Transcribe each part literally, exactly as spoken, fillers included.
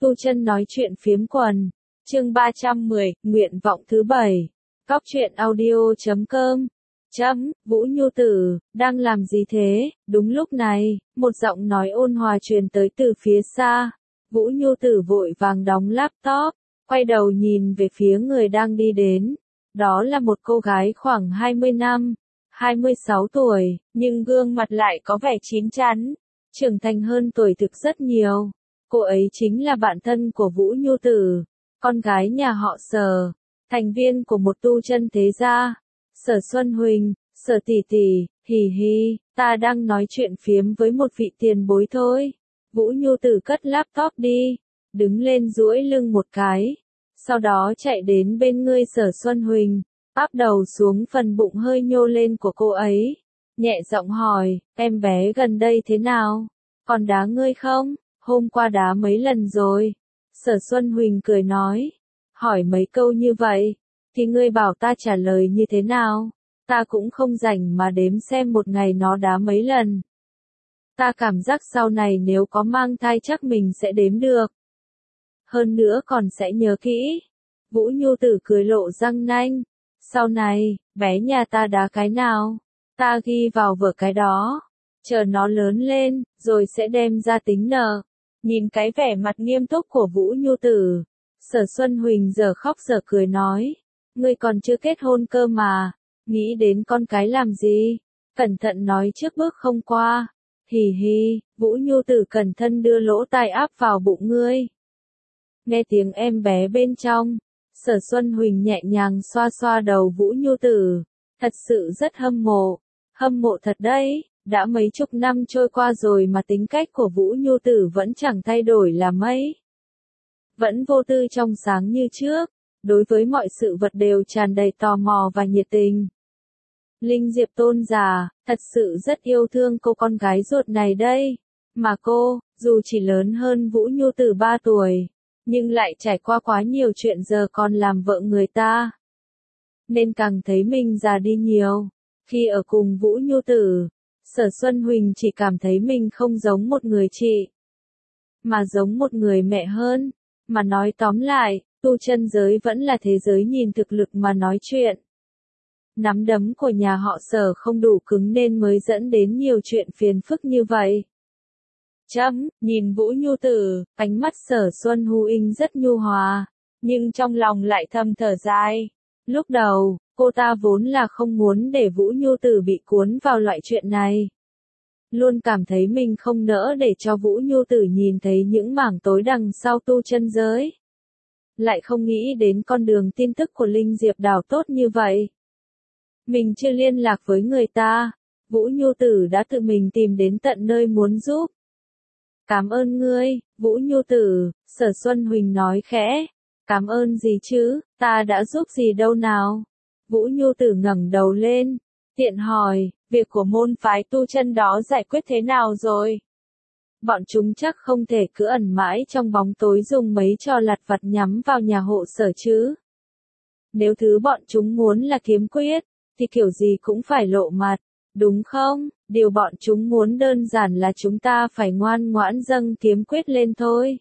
Tu Chân nói chuyện phiếm quần. Chương ba trăm mười, nguyện vọng thứ bảy. Cóc truyện audio chấm com. Chấm, Vũ Nhu Tử, đang làm gì thế? Đúng lúc này, một giọng nói ôn hòa truyền tới từ phía xa. Vũ Nhu Tử vội vàng đóng laptop, quay đầu nhìn về phía người đang đi đến. Đó là một cô gái khoảng hai mươi năm, hai mươi sáu tuổi, nhưng gương mặt lại có vẻ chín chắn, trưởng thành hơn tuổi thực rất nhiều. Cô ấy chính là bạn thân của Vũ Nhu Tử, con gái nhà họ Sở, thành viên của một tu chân thế gia. Sở Xuân Huỳnh, Sở tỷ tỷ, hì hì, ta đang nói chuyện phiếm với một vị tiền bối thôi. Vũ Nhu Tử cất laptop đi, đứng lên duỗi lưng một cái, sau đó chạy đến bên người Sở Xuân Huỳnh, áp đầu xuống phần bụng hơi nhô lên của cô ấy, nhẹ giọng hỏi, em bé gần đây thế nào? Còn đá ngươi không? Hôm qua đá mấy lần rồi. Sở Xuân Huỳnh cười nói, hỏi mấy câu như vậy, thì ngươi bảo ta trả lời như thế nào? Ta cũng không rảnh mà đếm xem một ngày nó đá mấy lần. Ta cảm giác sau này nếu có mang thai chắc mình sẽ đếm được. Hơn nữa còn sẽ nhớ kỹ. Vũ Nhu Tử cười lộ răng nanh. Sau này, bé nhà ta đá cái nào? Ta ghi vào vở cái đó. Chờ nó lớn lên, rồi sẽ đem ra tính nợ. Nhìn cái vẻ mặt nghiêm túc của Vũ Nhu Tử, Sở Xuân Huỳnh giờ khóc giờ cười nói. Ngươi còn chưa kết hôn cơ mà, nghĩ đến con cái làm gì? Cẩn thận nói trước bước không qua. Hì hì, Vũ Nhu Tử cẩn thận đưa lỗ tai áp vào bụng ngươi. Nghe tiếng em bé bên trong, Sở Xuân Huỳnh nhẹ nhàng xoa xoa đầu Vũ Nhu Tử. Thật sự rất hâm mộ. Hâm mộ thật đấy, đã mấy chục năm trôi qua rồi mà tính cách của Vũ Nhu Tử vẫn chẳng thay đổi là mấy. Vẫn vô tư trong sáng như trước, đối với mọi sự vật đều tràn đầy tò mò và nhiệt tình. Linh Diệp tôn giả, thật sự rất yêu thương cô con gái ruột này đây. Mà cô, dù chỉ lớn hơn Vũ Nhu Tử ba tuổi, nhưng lại trải qua quá nhiều chuyện giờ còn làm vợ người ta. Nên càng thấy mình già đi nhiều. Khi ở cùng Vũ Nhu Tử, Sở Xuân Huỳnh chỉ cảm thấy mình không giống một người chị, mà giống một người mẹ hơn. Mà nói tóm lại, tu chân giới vẫn là thế giới nhìn thực lực mà nói chuyện. Nắm đấm của nhà họ Sở không đủ cứng nên mới dẫn đến nhiều chuyện phiền phức như vậy. Chấm, nhìn Vũ Nhu Tử, ánh mắt Sở Xuân Huỳnh rất nhu hòa, nhưng trong lòng lại thầm thở dài. Lúc đầu, cô ta vốn là không muốn để Vũ Nhu Tử bị cuốn vào loại chuyện này. Luôn cảm thấy mình không nỡ để cho Vũ Nhu Tử nhìn thấy những mảng tối đằng sau tu chân giới. Lại không nghĩ đến con đường tin tức của Linh Diệp Đào tốt như vậy. Mình chưa liên lạc với người ta, Vũ Nhu Tử đã tự mình tìm đến tận nơi muốn giúp. Cảm ơn ngươi, Vũ Nhu Tử, Sở Xuân Huỳnh nói khẽ. Cảm ơn gì chứ, ta đã giúp gì đâu nào? Vũ Nhu Tử ngẩng đầu lên, tiện hỏi, việc của môn phái tu chân đó giải quyết thế nào rồi? Bọn chúng chắc không thể cứ ẩn mãi trong bóng tối dùng mấy trò lặt vặt nhắm vào nhà hộ Sở chứ. Nếu thứ bọn chúng muốn là kiếm quyết, thì kiểu gì cũng phải lộ mặt, đúng không? Điều bọn chúng muốn đơn giản là chúng ta phải ngoan ngoãn dâng kiếm quyết lên thôi.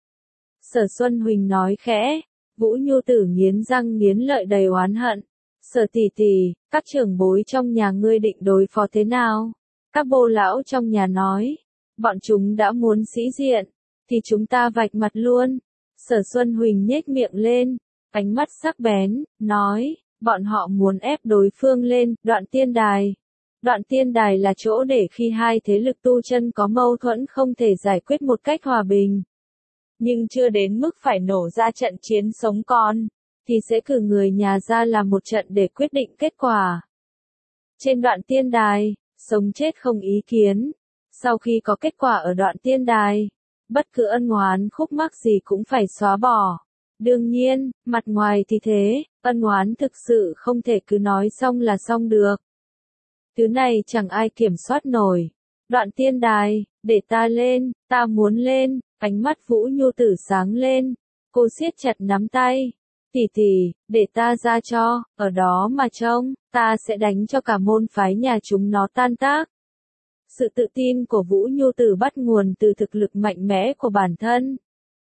Sở Xuân Huỳnh nói khẽ. Vũ Nhu Tử nghiến răng nghiến lợi đầy oán hận. Sở tỷ tỷ, các trưởng bối trong nhà ngươi định đối phó thế nào? Các bô lão trong nhà nói, bọn chúng đã muốn sĩ diện, thì chúng ta vạch mặt luôn. Sở Xuân Huỳnh nhếch miệng lên, ánh mắt sắc bén, nói, bọn họ muốn ép đối phương lên Đoạn Tiên Đài. Đoạn Tiên Đài là chỗ để khi hai thế lực tu chân có mâu thuẫn không thể giải quyết một cách hòa bình, nhưng chưa đến mức phải nổ ra trận chiến sống còn, thì sẽ cử người nhà ra làm một trận để quyết định kết quả. Trên Đoạn Tiên Đài, sống chết không ý kiến. Sau khi có kết quả ở Đoạn Tiên Đài, bất cứ ân oán khúc mắc gì cũng phải xóa bỏ. Đương nhiên, mặt ngoài thì thế, ân oán thực sự không thể cứ nói xong là xong được. Thứ này chẳng ai kiểm soát nổi. Đoạn Tiên Đài, để ta lên, ta muốn lên. Ánh mắt Vũ Nhu Tử sáng lên, cô siết chặt nắm tay. Tỷ tỷ, để ta ra cho, ở đó mà trông, ta sẽ đánh cho cả môn phái nhà chúng nó tan tác. Sự tự tin của Vũ Nhu Tử bắt nguồn từ thực lực mạnh mẽ của bản thân.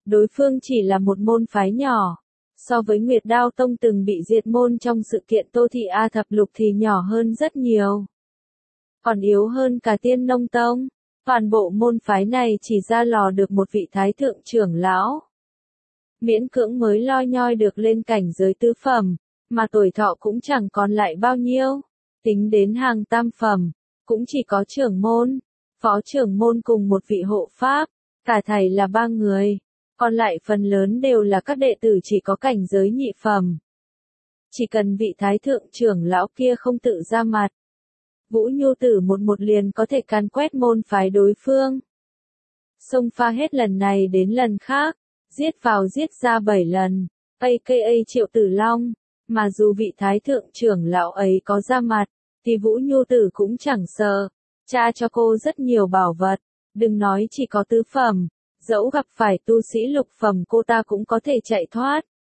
đối phương chỉ là một môn phái nhỏ. So với Nguyệt Đao Tông từng bị diệt môn trong sự kiện Tô Thị A Thập Lục thì nhỏ hơn rất nhiều. Còn yếu hơn cả Tiên Nông Tông. Toàn bộ môn phái này chỉ ra lò được một vị thái thượng trưởng lão. Miễn cưỡng mới loi nhoi được lên cảnh giới tứ phẩm, mà tuổi thọ cũng chẳng còn lại bao nhiêu. Tính đến hàng tam phẩm, cũng chỉ có trưởng môn, phó trưởng môn cùng một vị hộ pháp, cả thầy là ba người. Còn lại phần lớn đều là các đệ tử chỉ có cảnh giới nhị phẩm. Chỉ cần vị thái thượng trưởng lão kia không tự ra mặt, Vũ Nhu Tử một một liền có thể càn quét môn phái đối phương. Xông pha hết lần này đến lần khác, giết vào giết ra bảy lần, a ca a Triệu Tử Long, mà dù vị thái thượng trưởng lão ấy có ra mặt, thì Vũ Nhu Tử cũng chẳng sợ, cha cho cô rất nhiều bảo vật, đừng nói chỉ có tứ phẩm, dẫu gặp phải tu sĩ lục phẩm cô ta cũng có thể chạy thoát.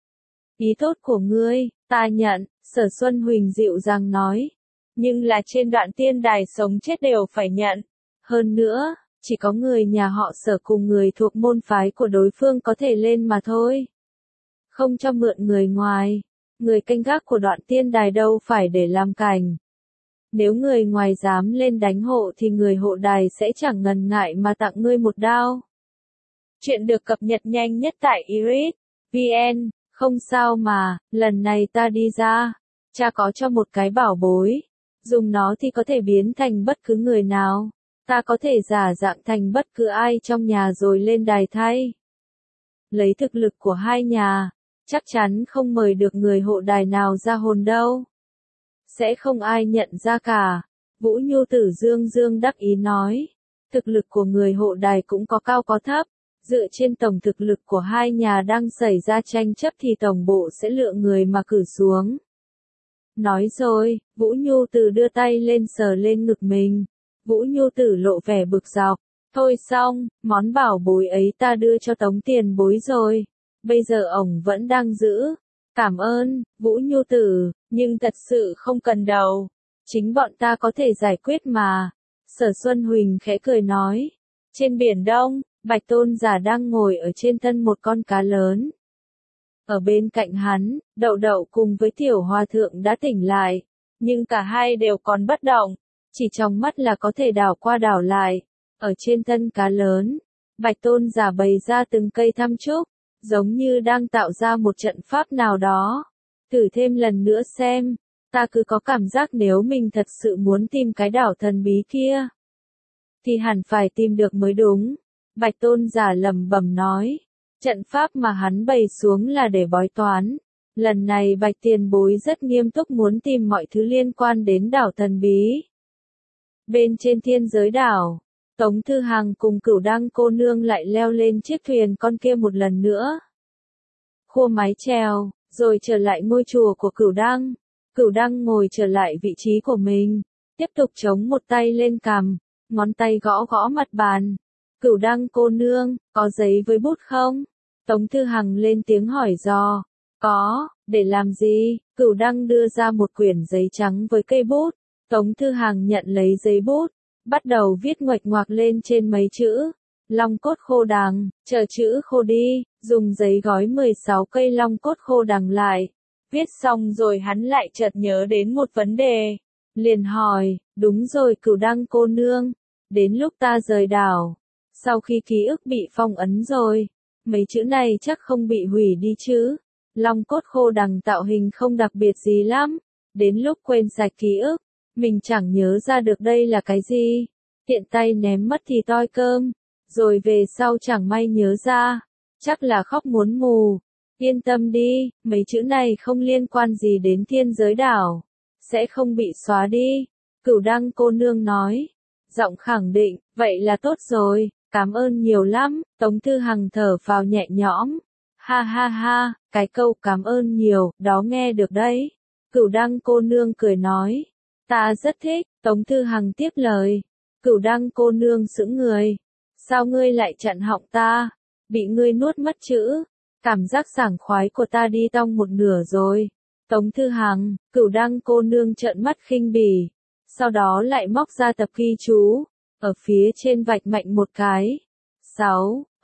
Ý tốt của ngươi, ta nhận, Sở Xuân Huỳnh dịu dàng nói. Nhưng là trên đoạn tiên đài sống chết đều phải nhận. Hơn nữa, chỉ có người nhà họ Sở cùng người thuộc môn phái của đối phương có thể lên mà thôi. Không cho mượn người ngoài. Người canh gác của đoạn tiên đài đâu phải để làm cảnh. Nếu người ngoài dám lên đánh hộ thì người hộ đài sẽ chẳng ngần ngại mà tặng ngươi một đao. Chuyện được cập nhật nhanh nhất tại iris chấm vn. Không sao mà, lần này ta đi ra, cha có cho một cái bảo bối. Dùng nó thì có thể biến thành bất cứ người nào. Ta có thể giả dạng thành bất cứ ai trong nhà rồi lên đài thay. Lấy thực lực của hai nhà, chắc chắn không mời được người hộ đài nào ra hồn đâu. Sẽ không ai nhận ra cả. Vũ Nhu Tử dương dương đắc ý nói. Thực lực của người hộ đài cũng có cao có thấp. Dựa trên tổng thực lực của hai nhà đang xảy ra tranh chấp thì tổng bộ sẽ lựa người mà cử xuống. Nói rồi, Vũ Nhu Tử đưa tay lên sờ lên ngực mình. Vũ Nhu Tử lộ vẻ bực dọc. Thôi xong, món bảo bối ấy ta đưa cho Tống tiền bối rồi. Bây giờ ổng vẫn đang giữ. Cảm ơn, Vũ Nhu Tử, nhưng thật sự không cần đâu. Chính bọn ta có thể giải quyết mà. Sở Xuân Huỳnh khẽ cười nói. Trên biển Đông, Bạch Tôn giả đang ngồi ở trên thân một con cá lớn. Ở bên cạnh hắn, Đậu Đậu cùng với Tiểu Hòa Thượng đã tỉnh lại, nhưng cả hai đều còn bất động, chỉ trong mắt là có thể đảo qua đảo lại. Ở trên thân cá lớn, Bạch Tôn giả bày ra từng cây thăm trúc, giống như đang tạo ra một trận pháp nào đó. Thử thêm lần nữa xem, ta cứ có cảm giác nếu mình thật sự muốn tìm cái đảo thần bí kia, thì hẳn phải tìm được mới đúng. Bạch Tôn giả lẩm bẩm nói, trận pháp mà hắn bày xuống là để bói toán. Lần này Bạch tiền bối rất nghiêm túc muốn tìm mọi thứ liên quan đến đảo thần bí. Bên trên thiên giới đảo, Tống Thư Hằng cùng Cửu Đăng cô nương lại leo lên chiếc thuyền con kia một lần nữa. Khua mái chèo, rồi trở lại ngôi chùa của Cửu Đăng. Cửu Đăng ngồi trở lại vị trí của mình, tiếp tục chống một tay lên cằm, ngón tay gõ gõ mặt bàn. Cửu Đăng cô nương, có giấy với bút không? Tống Thư Hằng lên tiếng hỏi dò. Có, để làm gì? Cửu Đăng đưa ra một quyển giấy trắng với cây bút. Tống Thư Hằng nhận lấy giấy bút, bắt đầu viết nguệch ngoạc lên trên mấy chữ. Long cốt khô đằng, chờ chữ khô đi, dùng giấy gói mười sáu cây long cốt khô đằng lại. Viết xong rồi hắn lại chợt nhớ đến một vấn đề. Liền hỏi, đúng rồi Cửu Đăng cô nương, đến lúc ta rời đảo, sau khi ký ức bị phong ấn rồi, mấy chữ này chắc không bị hủy đi chứ? Long cốt khô đằng tạo hình không đặc biệt gì lắm, đến lúc quên sạch ký ức, mình chẳng nhớ ra được đây là cái gì. Tiện tay ném mất thì toi cơm, rồi về sau chẳng may nhớ ra, chắc là khóc muốn mù. Yên tâm đi, mấy chữ này không liên quan gì đến thiên giới đảo, sẽ không bị xóa đi. Cửu Đăng cô nương nói, giọng khẳng định, vậy là tốt rồi, cảm ơn nhiều lắm. Tống Thư Hằng thở phào nhẹ nhõm. Ha ha ha, cái câu cảm ơn nhiều, đó nghe được đấy. Cửu Đăng cô nương cười nói, ta rất thích. Tống Thư Hằng tiếp lời. Cửu Đăng cô nương sững người. Sao ngươi lại chặn họng ta? Bị ngươi nuốt mất chữ. Cảm giác sảng khoái của ta đi tong một nửa rồi. Tống Thư Hằng, Cửu Đăng cô nương trợn mắt khinh bỉ. Sau đó lại móc ra tập ghi chú. Ở phía trên vạch mạnh một cái. sáu.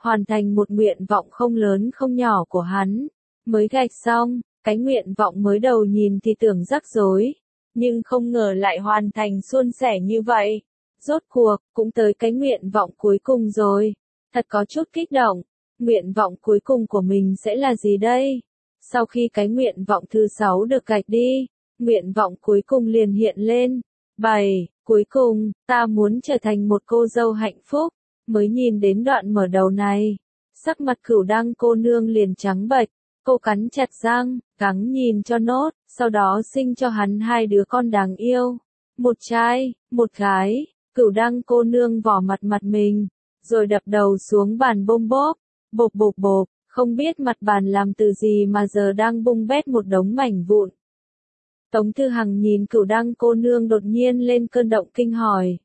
hoàn thành một nguyện vọng không lớn không nhỏ của hắn. Mới gạch xong, cái nguyện vọng mới đầu nhìn thì tưởng rắc rối, nhưng không ngờ lại hoàn thành suôn sẻ như vậy. Rốt cuộc, cũng tới cái nguyện vọng cuối cùng rồi. Thật có chút kích động. Nguyện vọng cuối cùng của mình sẽ là gì đây? Sau khi cái nguyện vọng thứ sáu được gạch đi, nguyện vọng cuối cùng liền hiện lên. bảy. Cuối cùng, ta muốn trở thành một cô dâu hạnh phúc. Mới nhìn đến đoạn mở đầu này, sắc mặt Cửu Đăng cô nương liền trắng bệch, cô cắn chặt răng, gắng nhìn cho nốt, sau đó sinh cho hắn hai đứa con đáng yêu. Một trai, một gái. Cửu Đăng cô nương vỏ mặt mặt mình, rồi đập đầu xuống bàn bôm bốp, bộp bộp bộp, không biết mặt bàn làm từ gì mà giờ đang bung bét một đống mảnh vụn. Tống Thư Hằng nhìn Cửu Đăng cô nương đột nhiên lên cơn động kinh hỏi.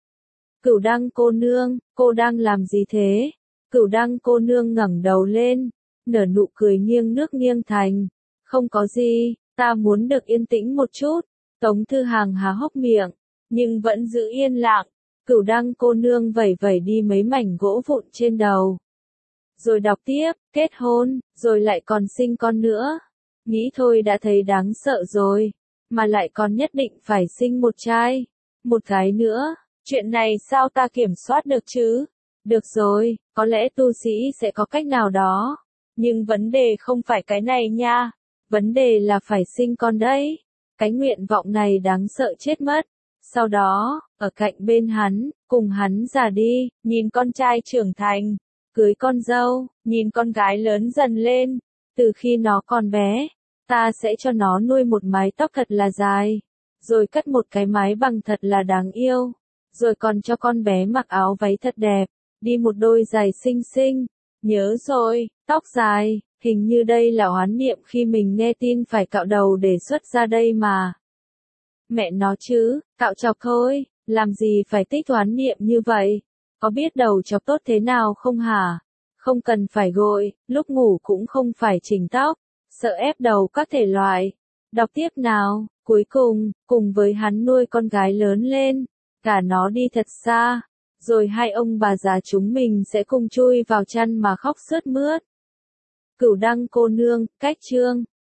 Cửu Đăng cô nương, cô đang làm gì thế? Cửu Đăng cô nương ngẩng đầu lên, nở nụ cười nghiêng nước nghiêng thành. Không có gì, ta muốn được yên tĩnh một chút. Tống Thư Hằng há hốc miệng, nhưng vẫn giữ yên lặng. Cửu Đăng cô nương vẩy vẩy đi mấy mảnh gỗ vụn trên đầu. Rồi đọc tiếp, kết hôn, rồi lại còn sinh con nữa. Nghĩ thôi đã thấy đáng sợ rồi, mà lại còn nhất định phải sinh một trai, một gái nữa. Chuyện này sao ta kiểm soát được chứ? Được rồi, có lẽ tu sĩ sẽ có cách nào đó. Nhưng vấn đề không phải cái này nha. Vấn đề là phải sinh con đấy. Cái nguyện vọng này đáng sợ chết mất. Sau đó, ở cạnh bên hắn, cùng hắn già đi, nhìn con trai trưởng thành, cưới con dâu, nhìn con gái lớn dần lên. Từ khi nó còn bé, ta sẽ cho nó nuôi một mái tóc thật là dài, rồi cắt một cái mái bằng thật là đáng yêu, rồi còn cho con bé mặc áo váy thật đẹp, đi một đôi giày xinh xinh. Nhớ rồi, tóc dài, hình như đây là oán niệm khi mình nghe tin phải cạo đầu để xuất ra đây mà. Mẹ nó chứ, cạo chọc thôi, làm gì phải tích oán niệm như vậy? Có biết đầu chọc tốt thế nào không hả? Không cần phải gội, lúc ngủ cũng không phải chỉnh tóc, sợ ép đầu các thể loại. Đọc tiếp nào, cuối cùng, cùng với hắn nuôi con gái lớn lên, cả nó đi thật xa, rồi hai ông bà già chúng mình sẽ cùng chui vào chăn mà khóc sướt mướt. Cửu Đăng cô nương, cách chương.